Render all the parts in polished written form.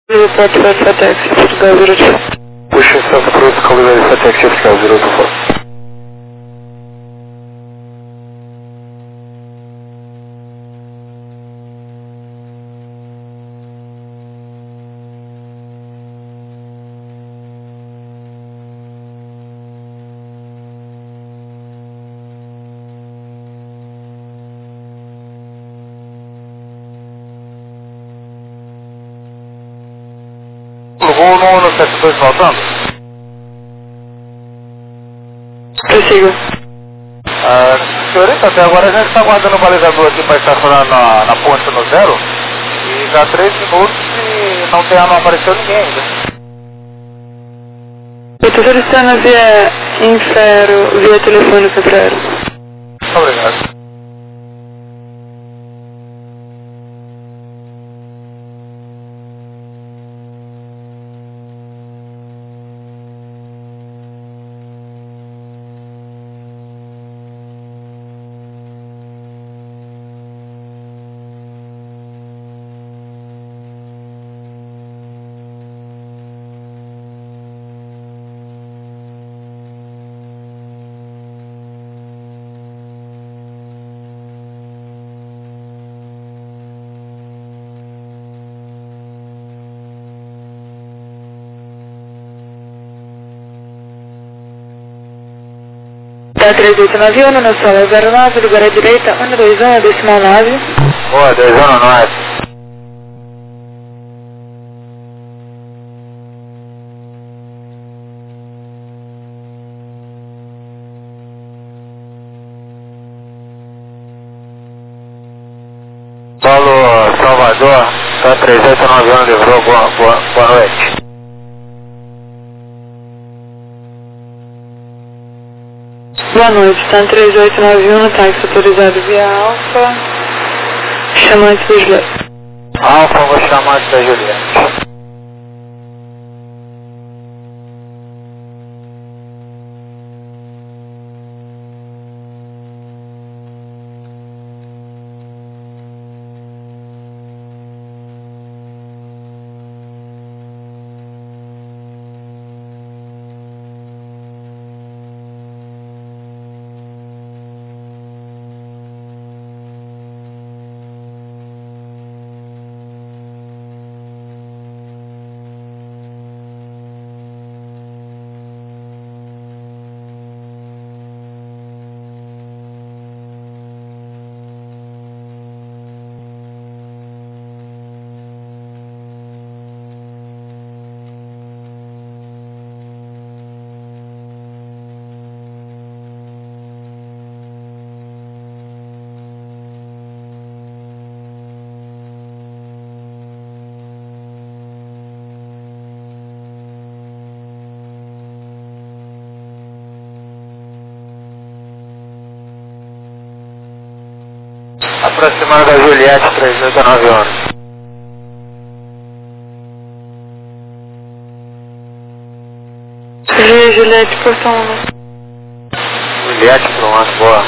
Report for taxi, Portugal 02. Puxa Santa Cruz, Caldeira de Taxi, Portugal 02. Vou no 72 voltando. Prossiga. Senhorita, até agora a gente está aguardando o balizador aqui para estacionar na ponte no zero. E já 3 minutos e não apareceu ninguém ainda. Eu estou solicitando via Infero, via telefônica para ela. Obrigado. Tá 3891, na sala 09, lugar à direita, 121, decimal 9. Boa, 219. Paulo Salvador, tá 3891, livrou, boa noite. Boa noite, está 3891, táxi autorizado via Alfa, chamante dos Leite. Alfa, vou chamar de da Juliette. Aproximando da Juliette, 3891. Juliette, portão 1. Juliette, pronto, boa.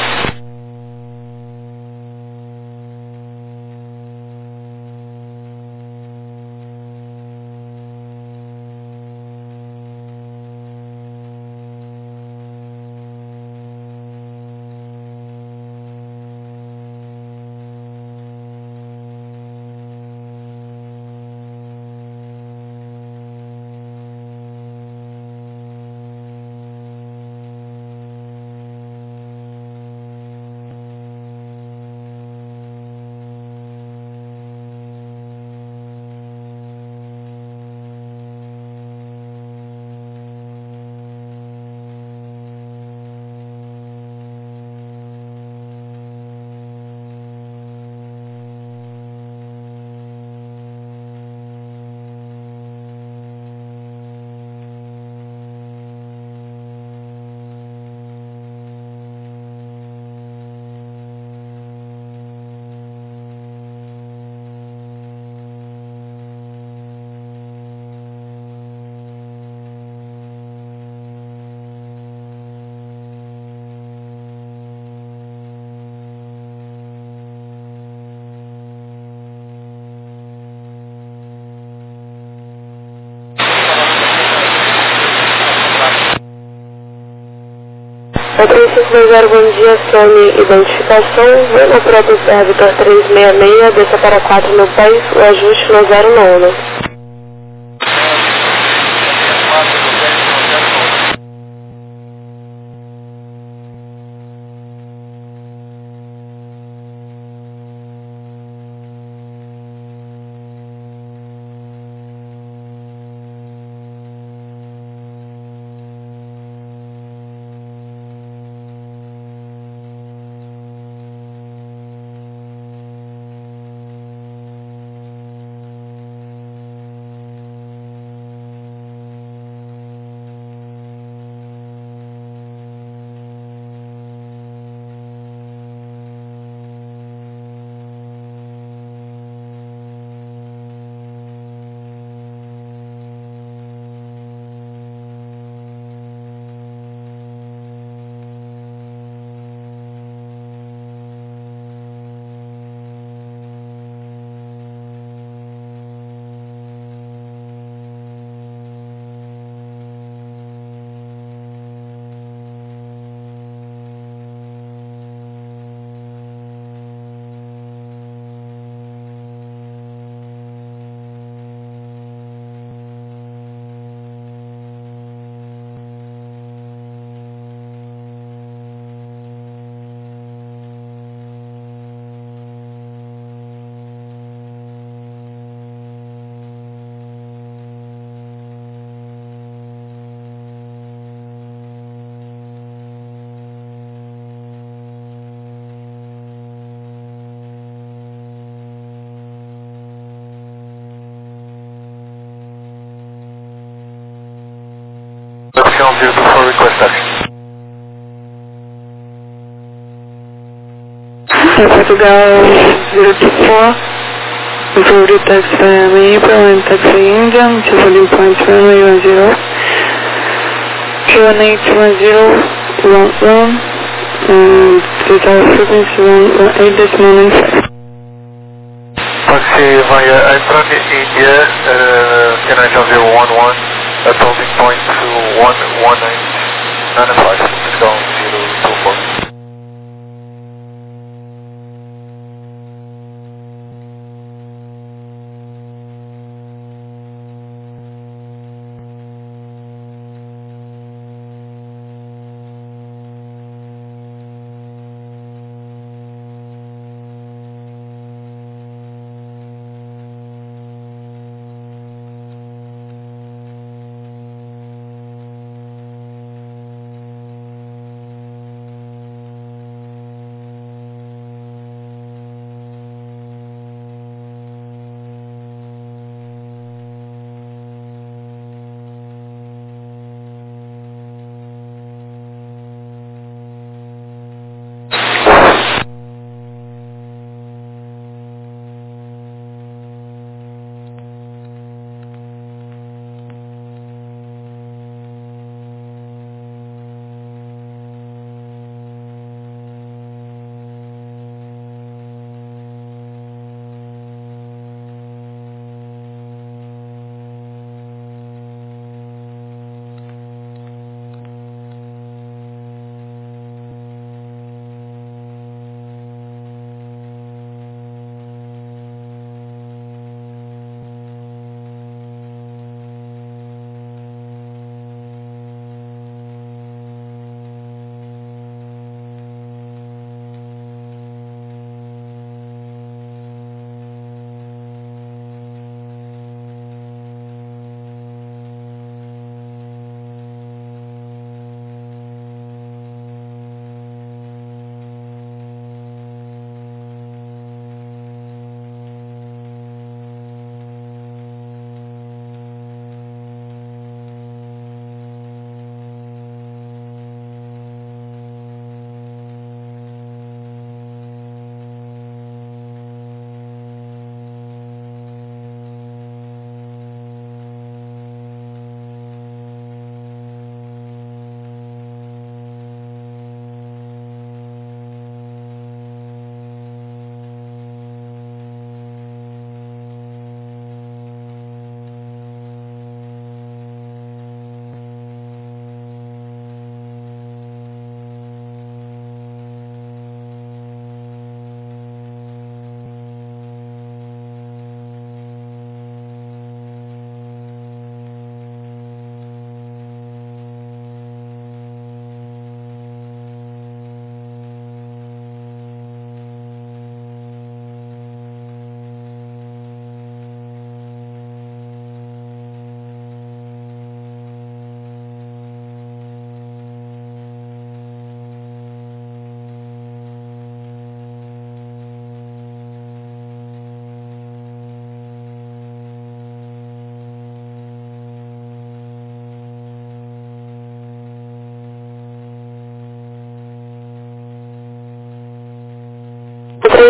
3520, bom dia, Sony, identificação, voo próprio Vitor 366, desça para 4 no país, o ajuste no 09. Option 024 request action. Portugal 024, Victoria Taxi Miami, Permanent Taxi India, to volume point runway 10, Q181011, and total frequency 118.95. Taxi via Apron India, Canadian 011, approaching point to 119.95, Portugal 024.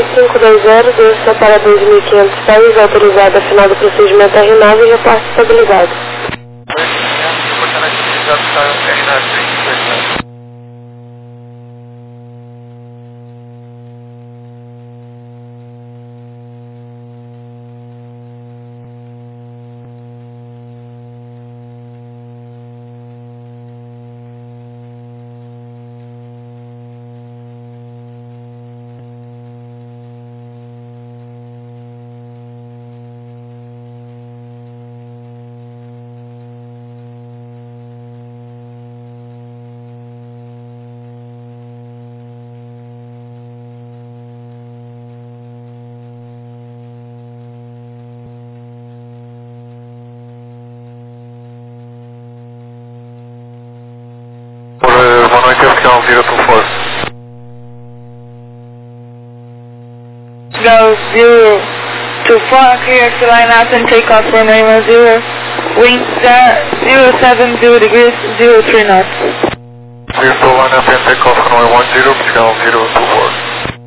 49520, desça para 2.500 pés, autorizada a final do procedimento R9 e reporte estabilizado. 2.500, proporcionalmente utilizado para R9. Boa noite, Avião 024. Go 024, clear to line out and take off for Lima 0, wind 070 degrees, 03 knots. Clear to line up and take off runway 10, Avião 024.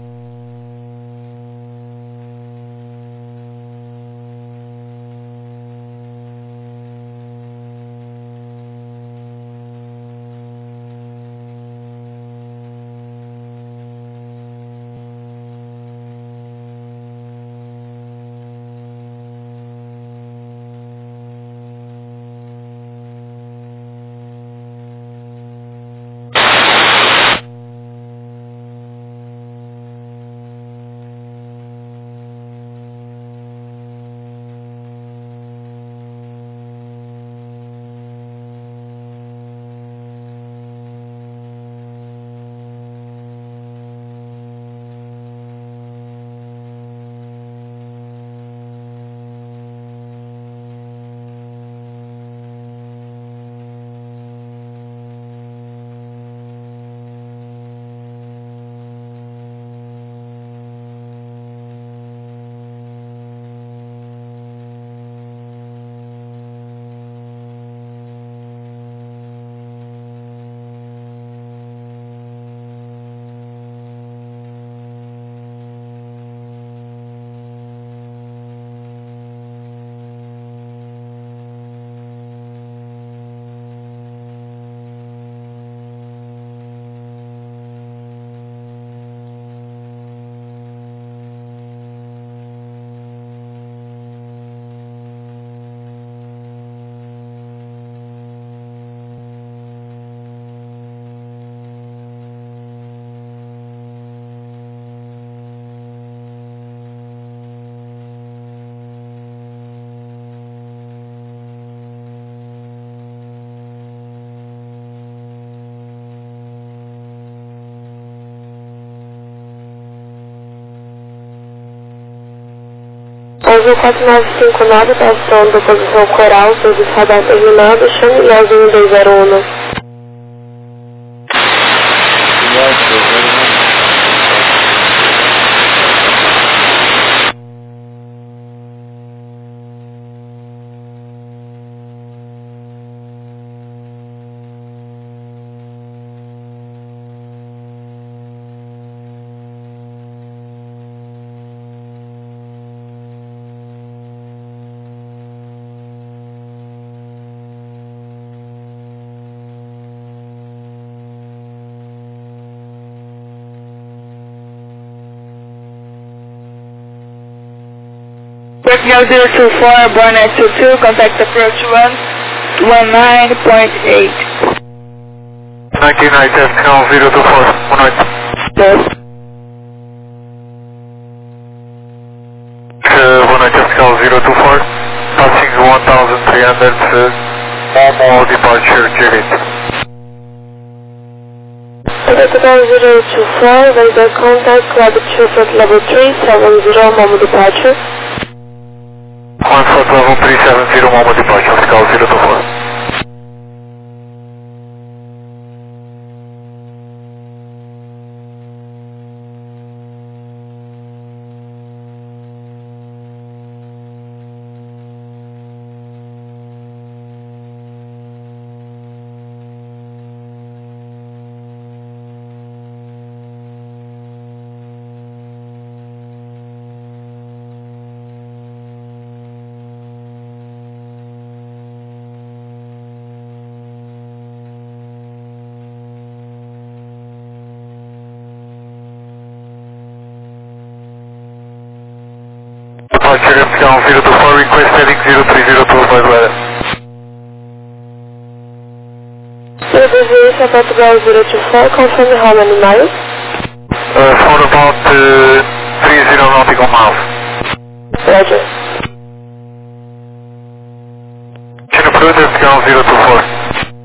Azul 4959, estação da posição coral, serviço radar terminado, chame Leso 1201. Personnel 024, Barnett 22, contact approach 119.8. 19 Avião 024. Boa noite. Yes. Boa noite, Avião 024. Passing 1300, normal departure, J8. Total 024, radar contact, latitude at level 370, normal departure. 1 level 370, normal departure, Avião 024. Departure Epsilon 024, request heading 0302 by weather. Your deviation Portugal 024, confirm how many miles? For about 30 nautical miles. Roger. Chino Fruit Epsilon 024.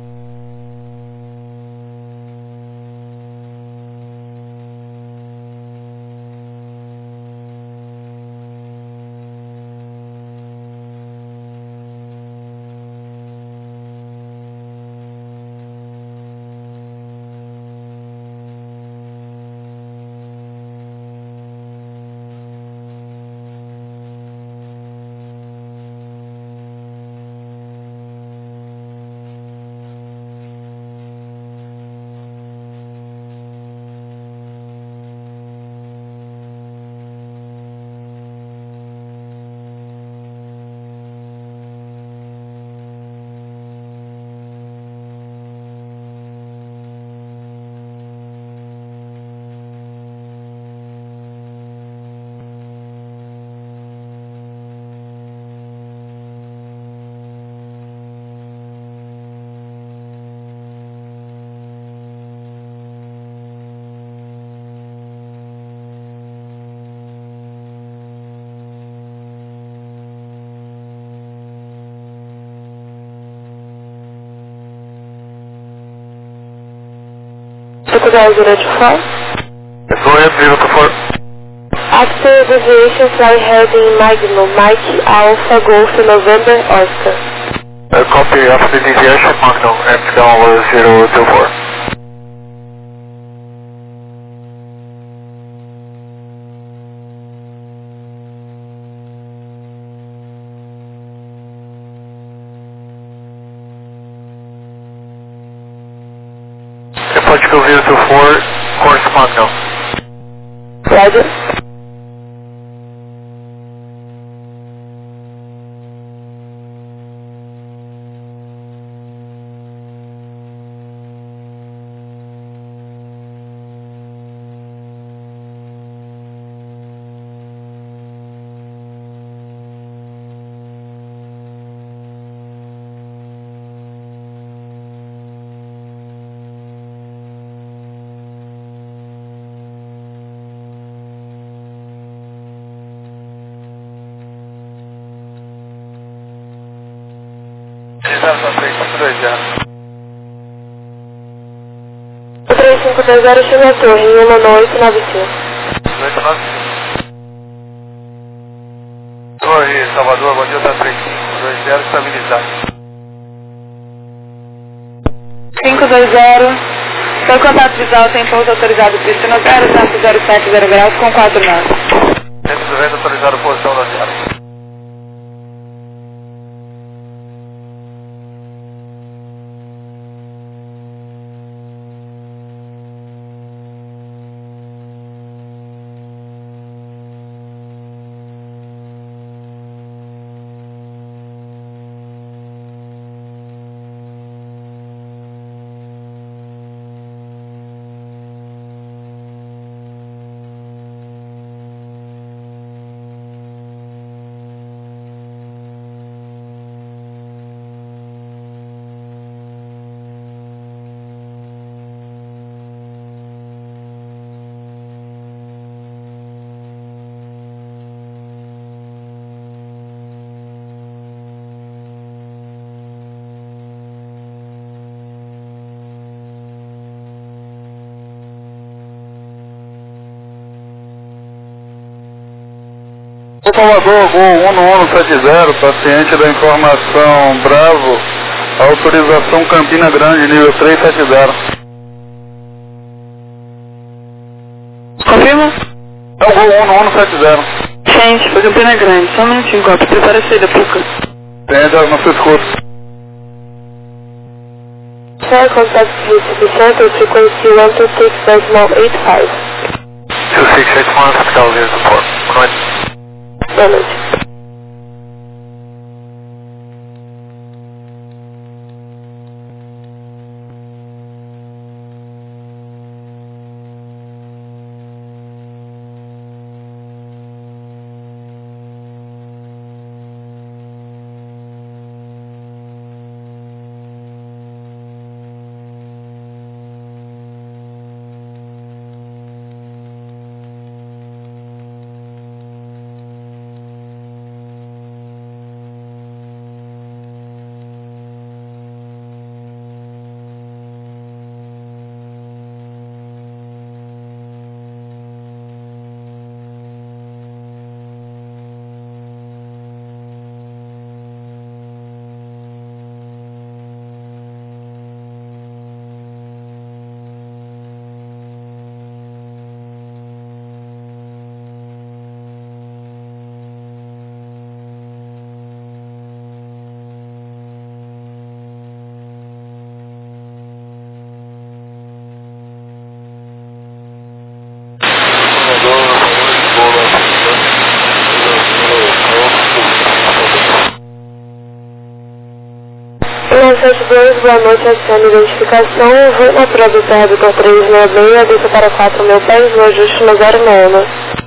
Portugal 024. Go ahead, 024. After deviation, fly heading Magnum, Mike Alpha Golf November Oscar. Copy after the deviation, Magnum, Epsilon 024. Portugal 024, course Magnum. Roger. O 3520 chega à torre em 11895. Torre, Salvador, bom dia, tá 3520, estabilizado. 520, seu contato visual tem pouso autorizado piscina 07070 graus com 4 nós. 190 autorizado posição da zero. Salvador, Gol 1170, paciente da informação Bravo, autorização Campina Grande, nível 370. Confirma? É o Gol 1170. Gente, foi Campina Grande, só um minutinho, Copa, prepara a saída, Puca. Entende, não se escuta. Sir, contact Recife Center, frequency 126.85. 2681, Portugal 024. Boa noite. Boa noite. 972, boa noite, adicione identificação, vou na produta Redutor 366, desça para 4 mil pés, o ajuste no 09.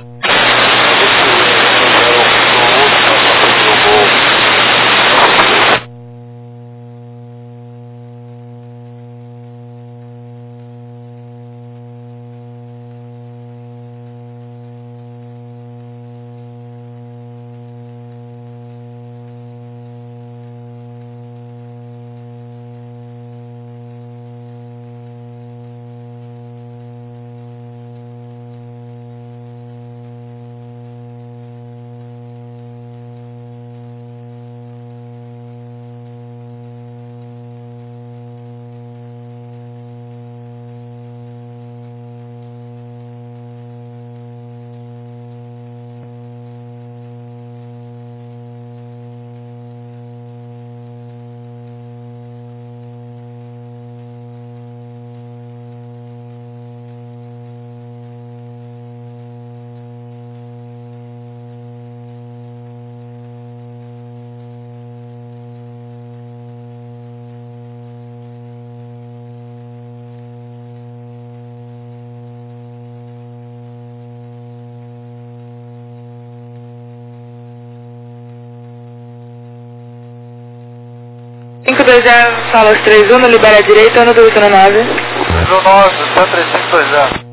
Cinco dois zero, salas 31, libera a direita, ano do 819. 09, só 3520.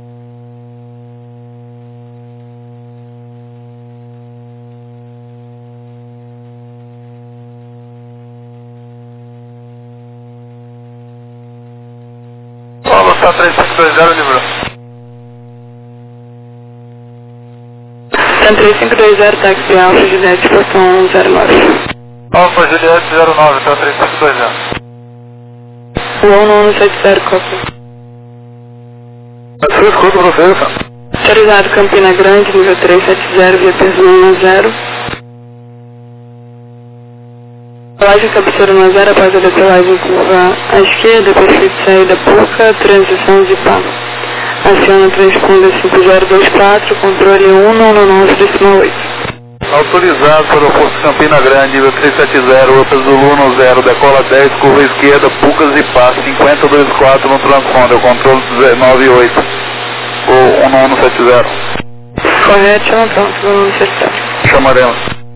Paulo, só 3520, livrou. 3520, táxi Alfa, Juliette, Boston 09. Alfa Juliette 09, só 3520. Rua 1170, cópia. Eu escuto vocês. Autorizado Campina Grande, nível 370, via Peso 10. Decolagem captura no 0 após a decolagem curva à esquerda, perfil de saída pouca, transição de pá. Aciona transponder 5024, controle 199,8. Autorizado para o aeroporto Campina Grande, nível 370, Opa Zulu 10, decola 10, curva esquerda, Pucas e Pá, 5024 no transponder, controle 98, ou 1170. Correto, chama pronto, vamos acertar. Chamaremos.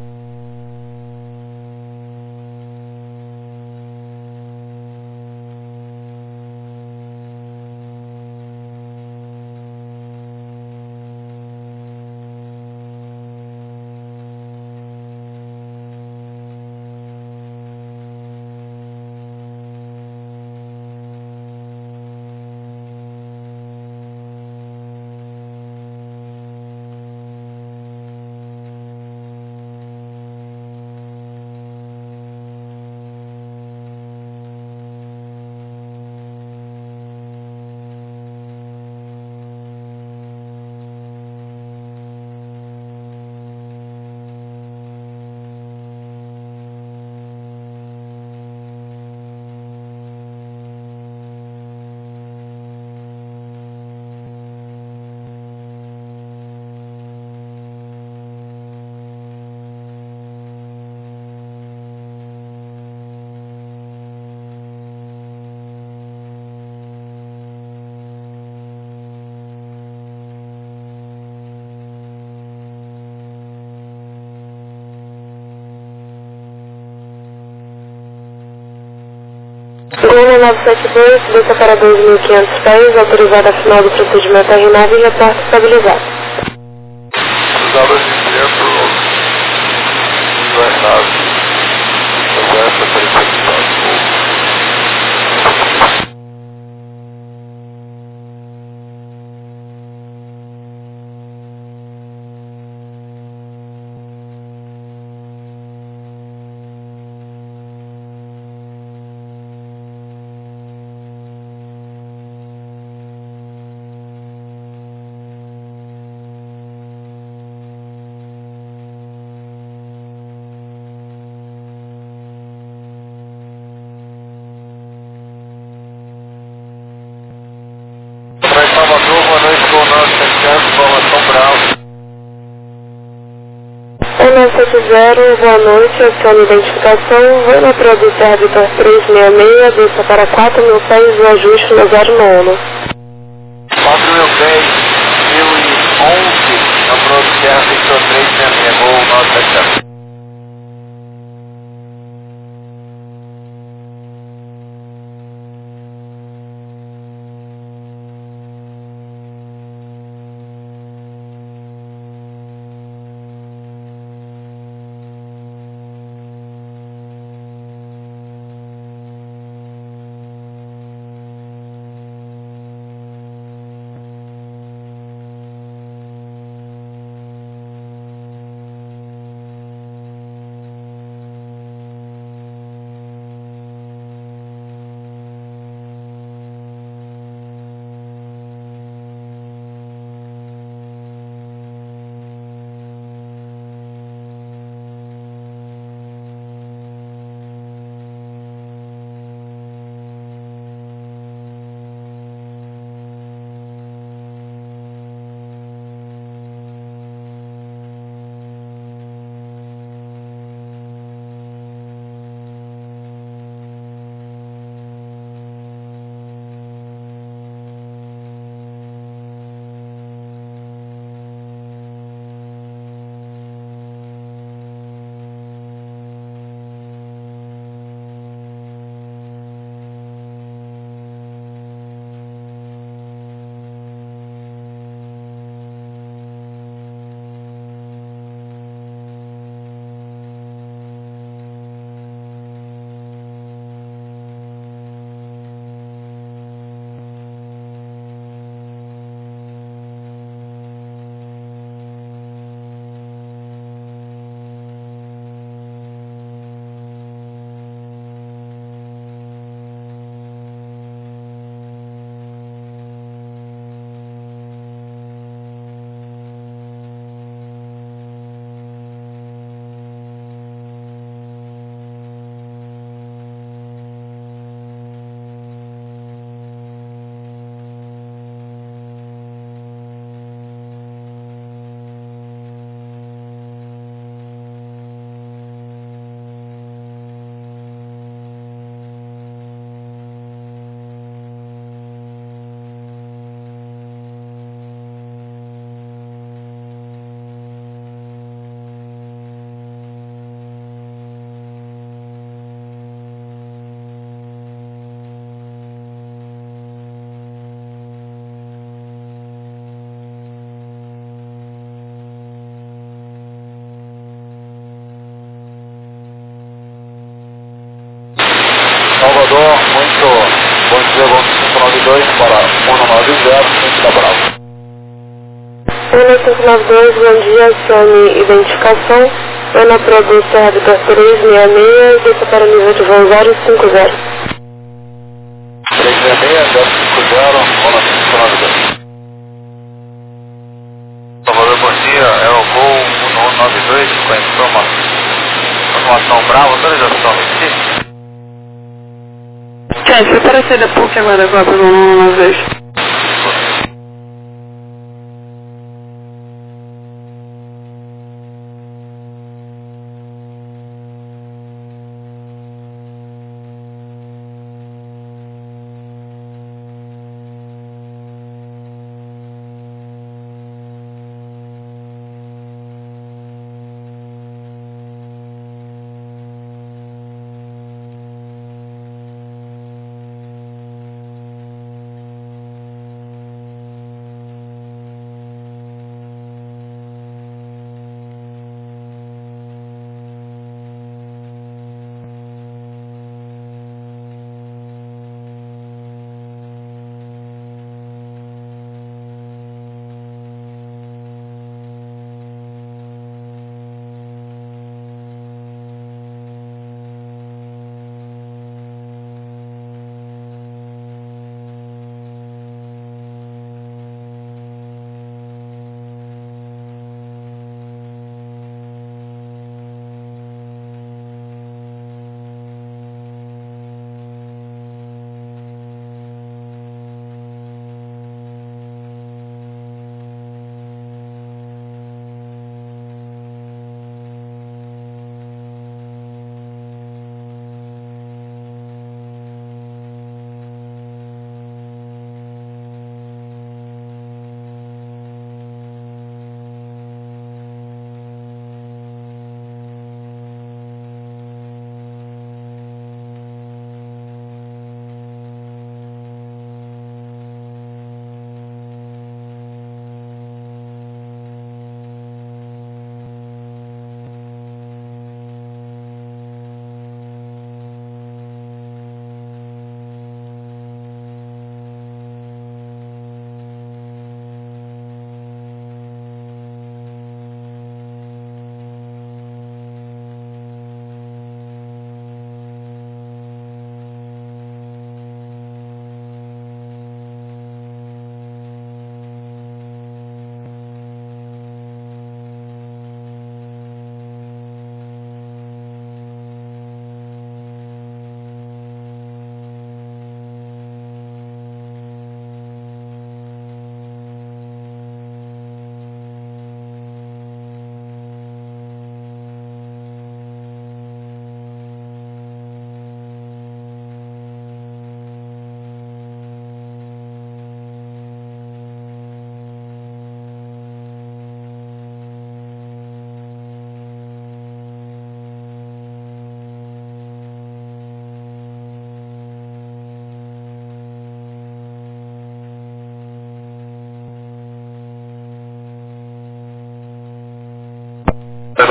Gol 972, desça para 2.500 pés, autorizada a final do procedimento R9 e reporte estabilizado. Cruzada de dentro, R9, conversa 374. 7-0, boa noite, acione identificação, vai na Serra Vitor 366, desça para 4.000 pés, o ajuste no 09. 4.000 pés, 1011, na Serra Vitor 366, voo 977. Salvador, muito bom dia, vamos 592 para 190, frente da Bravo. 592, bom dia, acione identificação, vai na Serra Vitor 366, desça para nível de voo 050. 366, 050, vamos 592. Salvador, bom dia, é o voo 192 com a informação Bravo, autorização Recife. Você para sair da PUC agora pelo 192.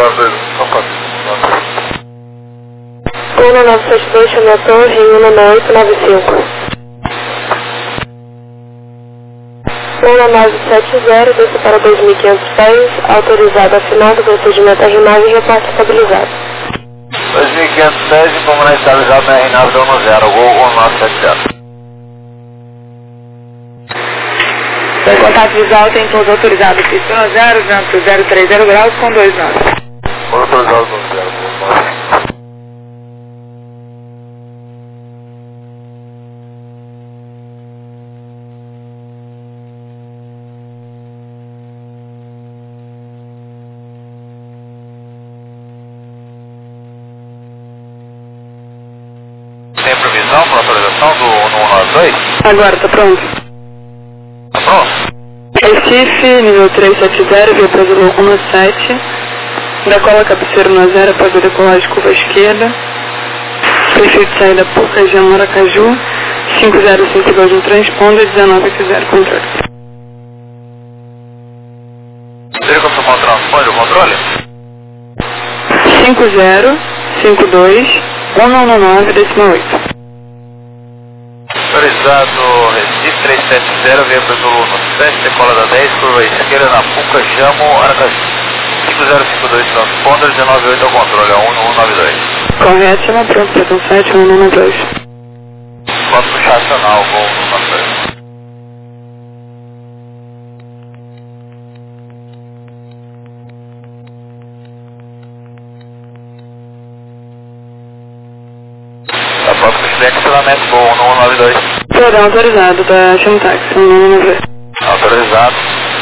1972, chame a torre em 19895. 1970, desça para 2.500 pés, autorizado afinal do procedimento R9 e repasse estabilizado. 2.500 pés, incomodante estabilizado na R9 do 10, Gol 1970. Foi contato visual, tem todos autorizados. Pista 0, vento 030 graus com 2 knots. Autorizado no 0, Gol 9. Tem previsão para autorização do 192? Agora, tá pronto? Tá pronto? Recife, nível 370, via Brasil 17. Decola cabeceiro no 0 após a decolagem curva esquerda. Prefeito de saída Puca, Jean Maracaju. 5052 no transponder, 1980 controle. Seria confirmar o transponder, o controle? 5052 199,8. Autorizado Recife 370, via Brasil 17, decola da 10, curva esquerda na Puca, Jamo, Aracaju. 5052 transponder, 198 ao controle, a 1192. Correto, chama pronto, Pretão 7, 192. Pode puxar acional, Gol 192. Tá pronto para esse acionamento, Gol 192. Perdão, autorizado, tá? Chama o táxi, 192. Autorizado.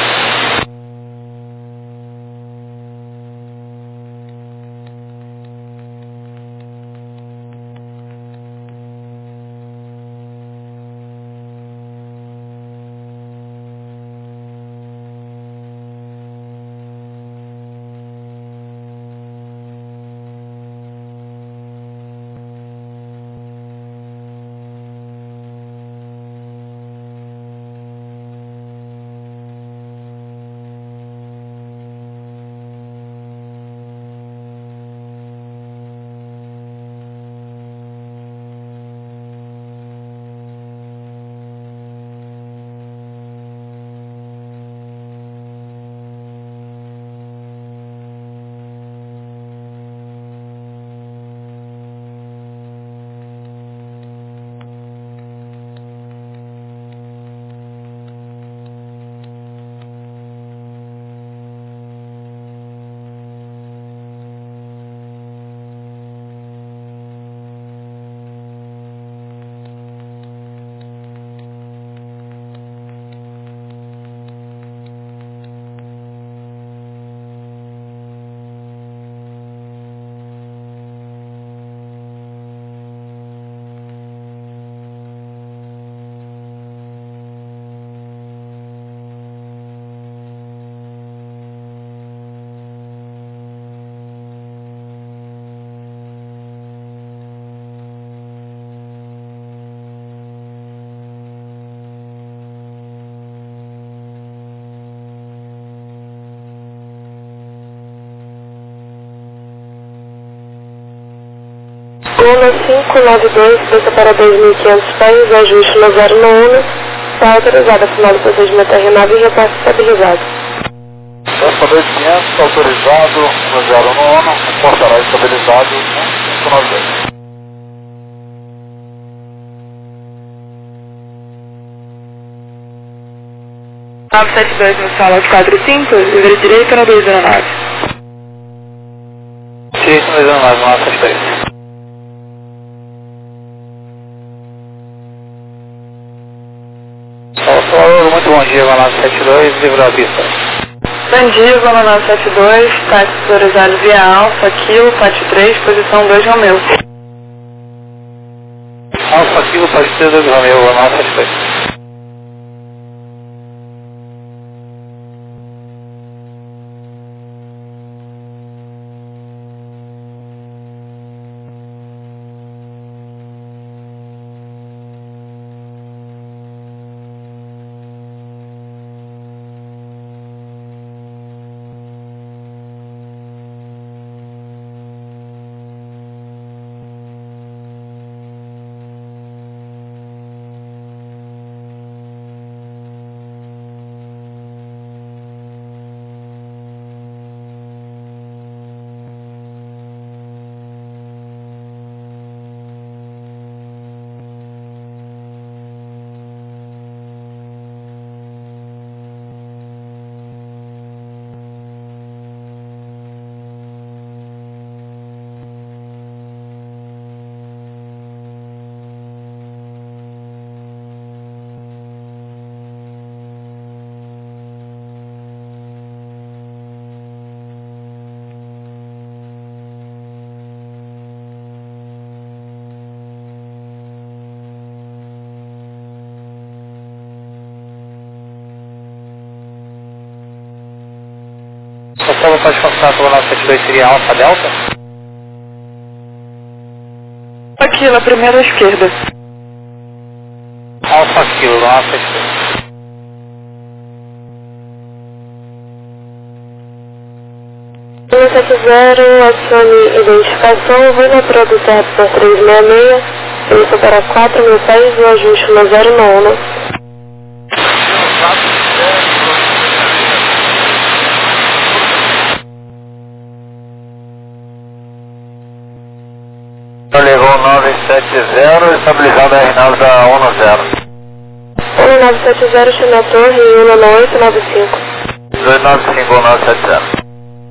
Luna 592, desça para 2.500 pés, ajuste no 0 no 1, está autorizado afinal do procedimento R9 e repasse estabilizado. Desça 2500, autorizado no 0 no 1, reportará estabilizado 592. 972 no sala 45, livre direito na 209. Sim, 209, 973. Muito bom dia, Valado 72, livre a pista. Bom dia, Zona 972, táxi autorizado via Alfa, Kilo, Pátio 3, posição 2 Romeu. Alfa, Kilo, Pátio 3, 2 Romeu, Valado 72. Então pode contar com o 972 seria Alfa Delta? Aqui, na primeira esquerda. Alfa Kilo, Alfa Esquerda. acione identificação, vem na produção por 366, isso para 4.000 pés, o ajuste no 091. Levou 970, estabilizado a R9 da 10. 1970, China Torre, 19895. 295 1970.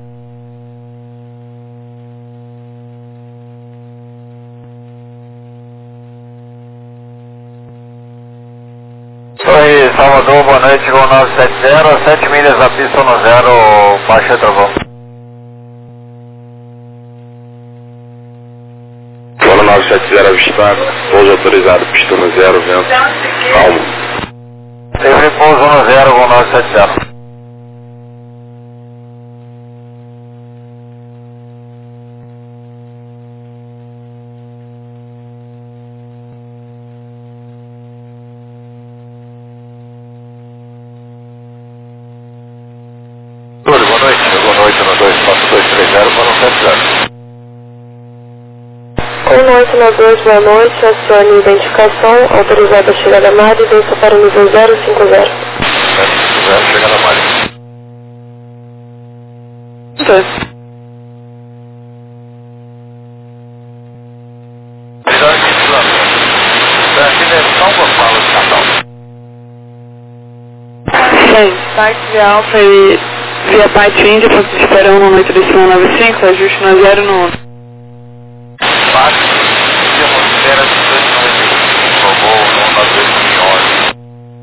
Torre Salvador, boa noite, voo 970, 7 milhas da pista no 0, baixa travão. Voo 970 avistado, pouso autorizado, pista no 0, vento, calmo. Livre pouso no 0, voo 970. Boa noite no 24230, voo 970. 1892, boa noite, acione identificação, autorizada a chegada à Mari, desça para o nível 050. 050, chegada à Mari. Direção Gonçalo de Natal. Sim, táxi via Alfa e via Pátio Índia, ponto de espera 1 na noite de 95, ajuste no 0 no 1. Bate, e atmosfera de 295, voo no 2011.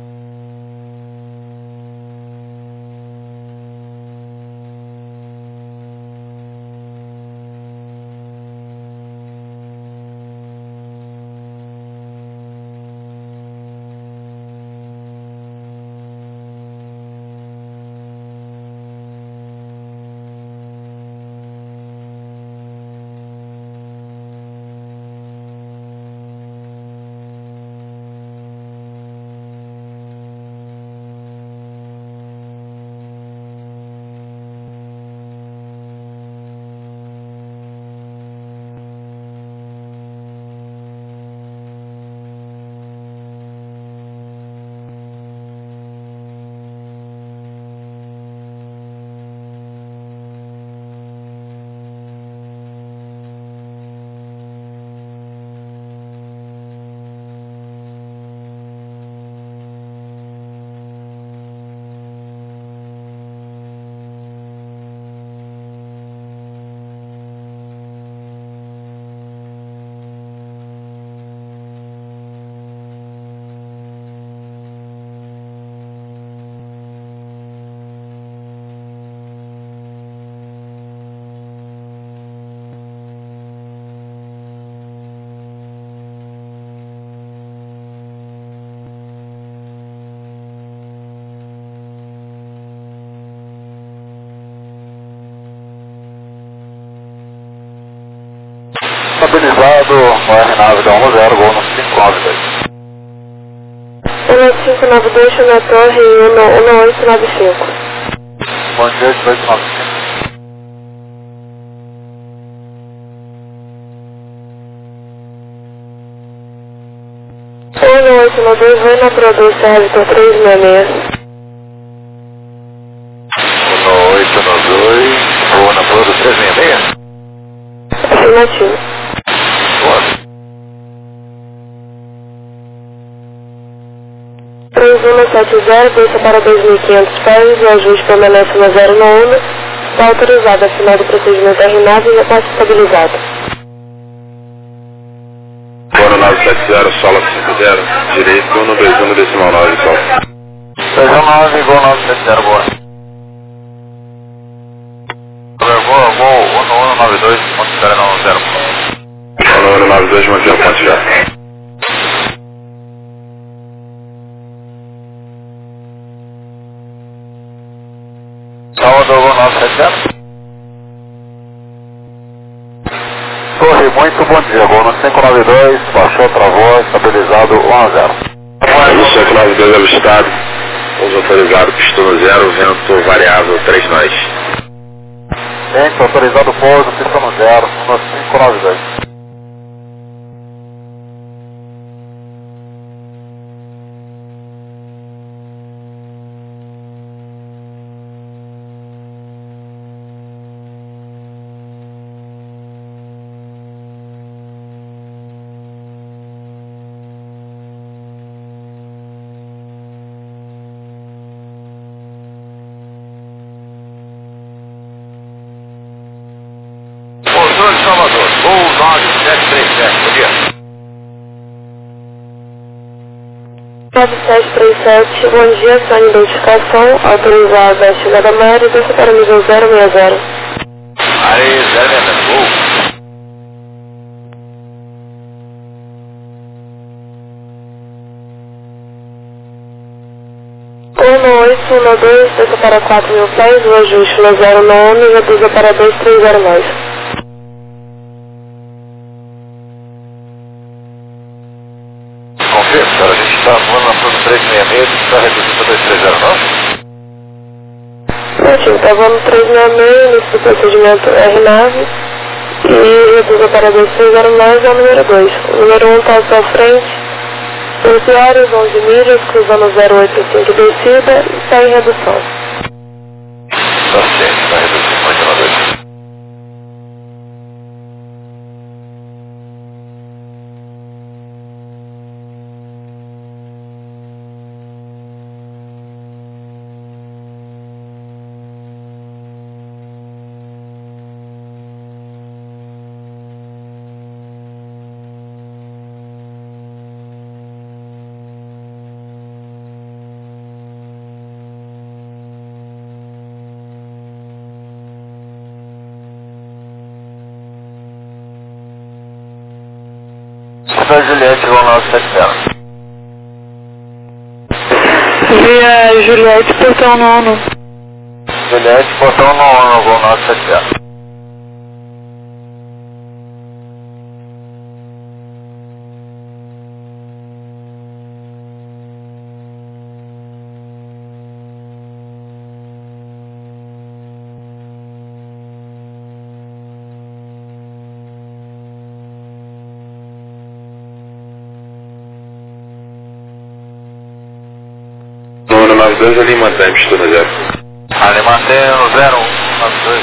Estabilizado no R9 da 10, voo no 592. 1592, China Torre, 11895. Bom dia, 1895. Oi, 892, vem na produção Vitor 366. 1892, voo na Pro do 366. Afirmativo. Boa. 3170, desça para 2.500 pés, o ajuste permanece no 0 no 1, está autorizado a final do procedimento R9 e já está estabilizado. Voo 970, sola 50, direito 121 decimal 9, sol. 219, voo 970, boa. Voo 1192, ponto espera no 0. Voo 92, manter ponte já. Salvador, voo 970. muito bom dia, gol no 592, baixou, travou, estabilizado 1-0. No 592 avistado, pouso autorizado, pistão 0, vento variável 3 nós. Vento autorizado pouso, pistão 0, no 592. Pousou de Salvador, gol 9737, bom dia. 9737, bom dia, sua identificação, autorizada a chegada maior e deixa para o nível 060. Área 060, gol. No 812, desça para 4.000 pés, o ajuste no 09 e reduza para 230 mais. Confirma, senhora, a gente está voando na Plano 366, está reduzindo para 2309? Certinho, está voando 366, início do procedimento R9 e reduza para 230 mais é o número 2. O número 1 está à sua frente. 12 horas, 11 milhas, cruzando 085 descida e está em redução. Está certo, está reduzindo mais uma vez. Cidade Juliette, gol 970. Via Juliette, portão 9. Juliette, portão no gol 970. Número 92 ali mantém, pistão 0. Ali mantém no 0192.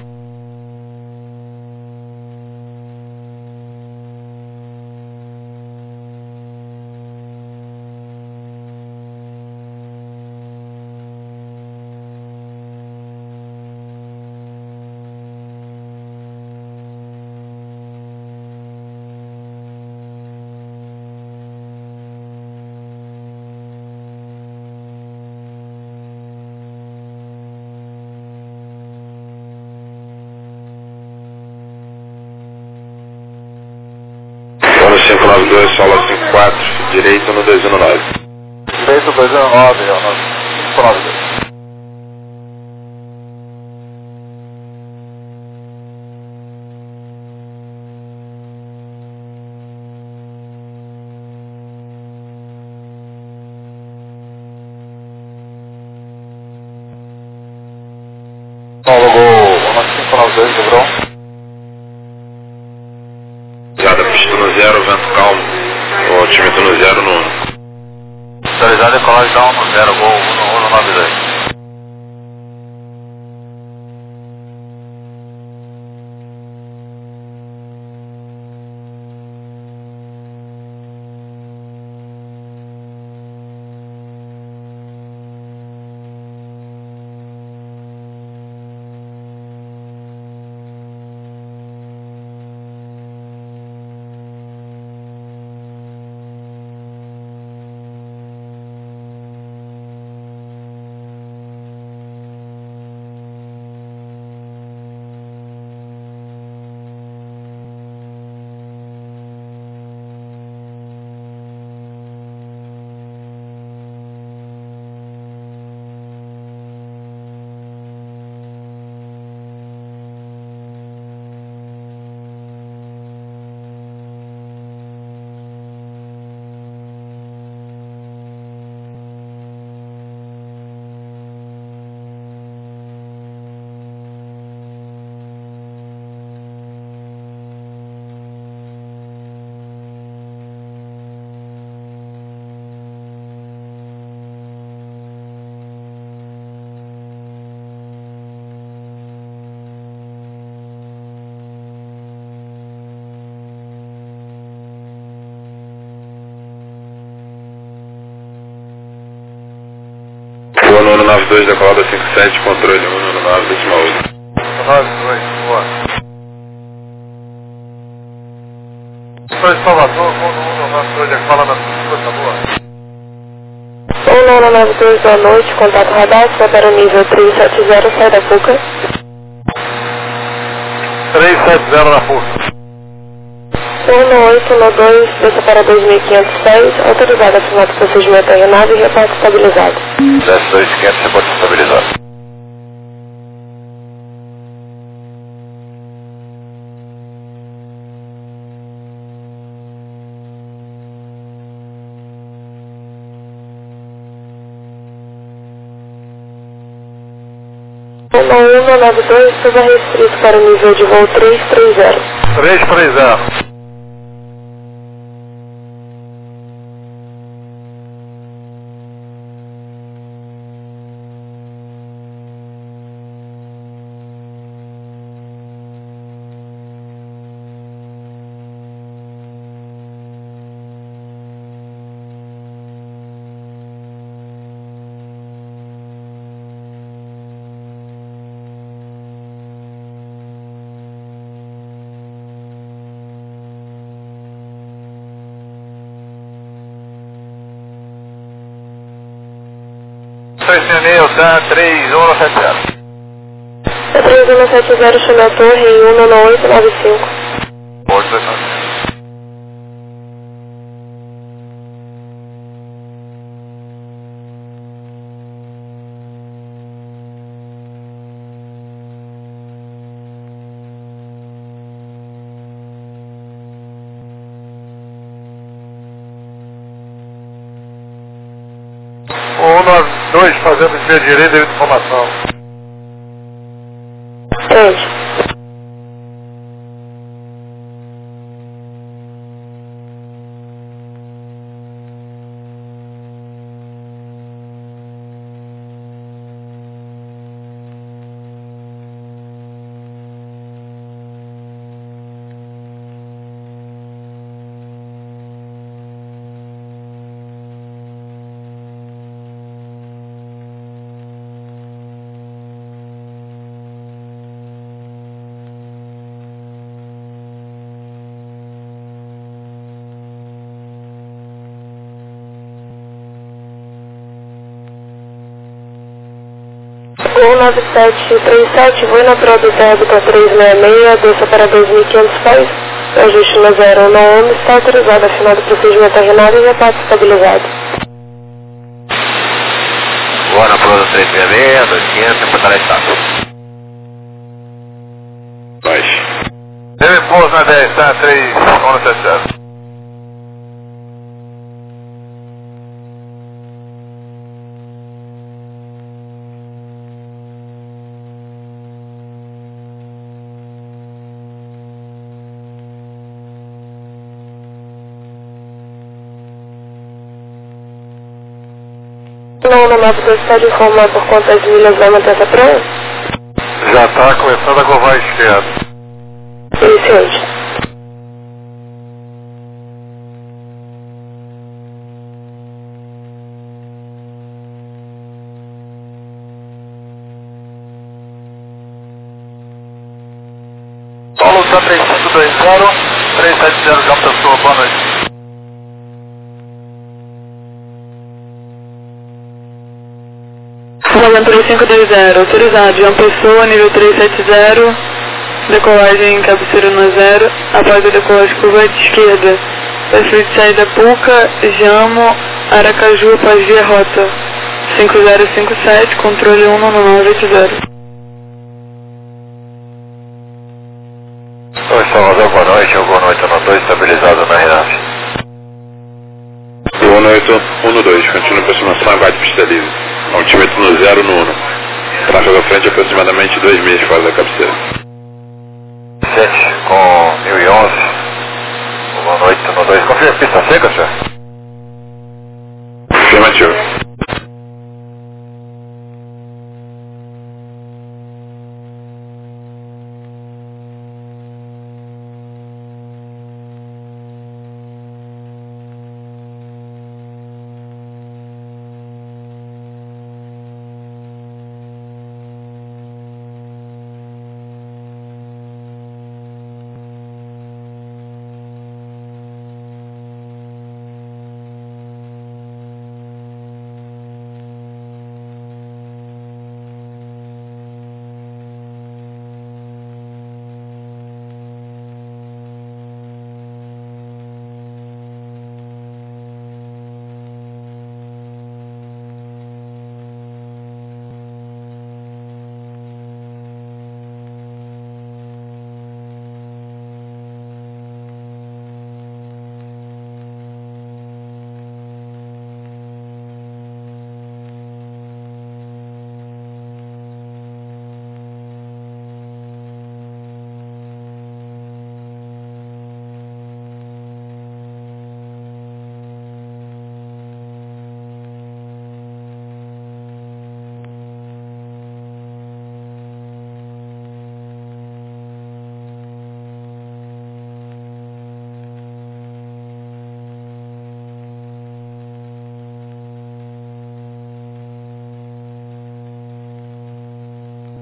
No 592, sola 54, direito no 219. Direito 219, é o nosso 592. Paulo, gol, nosso 592, Lebron. Usada pistão 0, vento calmo. O otimista no 0 no 1. Autorizado decolagem da 1 no 0, gol 1192. 192, decolada 57, controle 199,8. 192, boa. Foi de Salvador, 192, decolada 50, boa. 192, boa noite, contato radar, vai para o nível 370, sai da PUCA. 370 na PUCA. 1812, desça para 2500 pés, autorizado a final do procedimento aeronave e repasse estabilizado. Desce 2500, repasse estabilizado. Uma 192, suba restrito para o nível de voo 330. 330. Estacionei, tá 3170. 3170, chama a torre em 19895. Porto 295. O 192 fazendo via direita devido à informação. 3. O 9737, voe na produção órbita 366, desça para 2500 pés, ajuste no 011, está autorizado a final do procedimento aeronave e repasse estabilizado. Boa na prova 366, 2500, reportar a estátua. Baixo. Teve pouso na 10, tá? 3170. Não, na mapa você pode informar por quantas milhas vai manter essa prova? Já tá começando a curvar a esquerda. Iniciante. Paulo tá 3520, 370 já pessoa, boa noite. Falando 3520, autorizado, João Pessoa, nível 370, decolagem em cabeceira no 0, após a decolagem curva de esquerda, perfil de saída Puca, Jamo, Aracaju, após via rota 5057, controle 19980. Oi, Salvador, boa noite, 192, estabilizado na RNAV. 19812, continua aproximação, abate pista livre. Altímetro no 0 no 1. Tráfego à frente aproximadamente 2 milhas fora da cabeceira. 7 com 1011. Boa noite, no 2. Confia a pista seca, senhor? Afirmativo.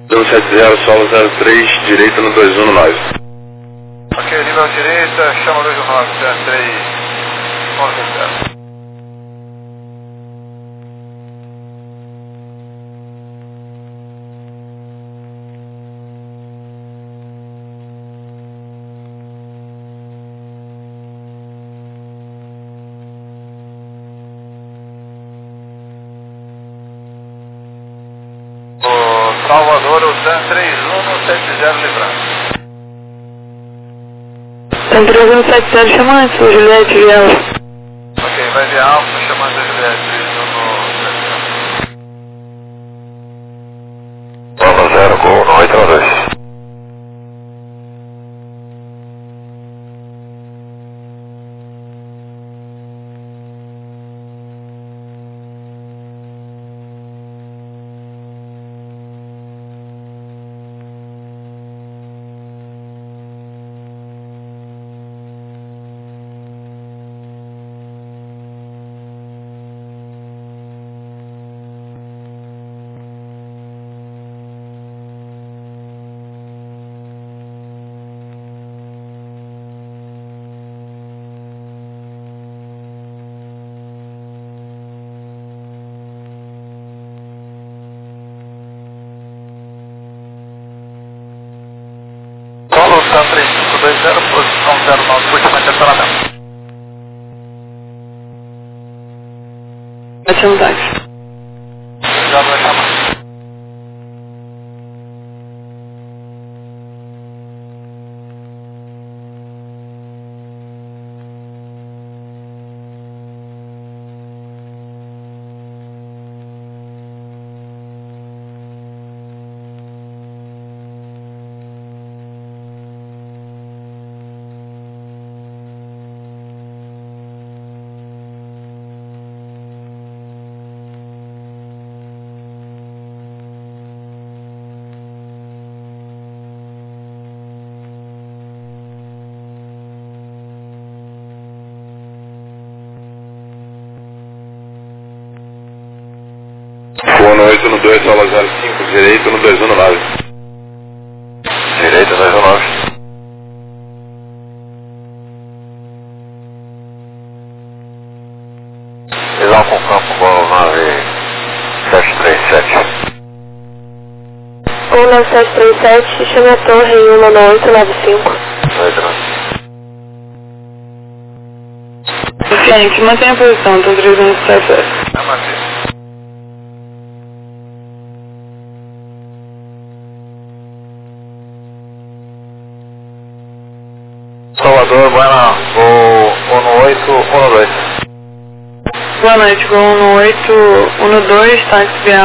170, solo 03, direito no 219. Ok, nível direita, chama 219, 03, ponto 0. Salvador, o TAN 3170 livrando. TAN 3170 chamando, sou Juliette Viela. Ok, vai via Alfa, chamando a Juliette, 3170. 0 com 182. Solo TAN 3520, posição 09, última estacionamento. Ótimo táxi. Já vai chamar. Funo 8 no 2, solo 05, direito no 219. Direita 219. Visão com campo, Gol 9737. 19737, chame a torre em 19895. Oficiante, mantenha a posição, TAN 3170. Vai manter. Salvador, Buena, Gol 1812. Boa noite, Gol 1812, táxi Viela.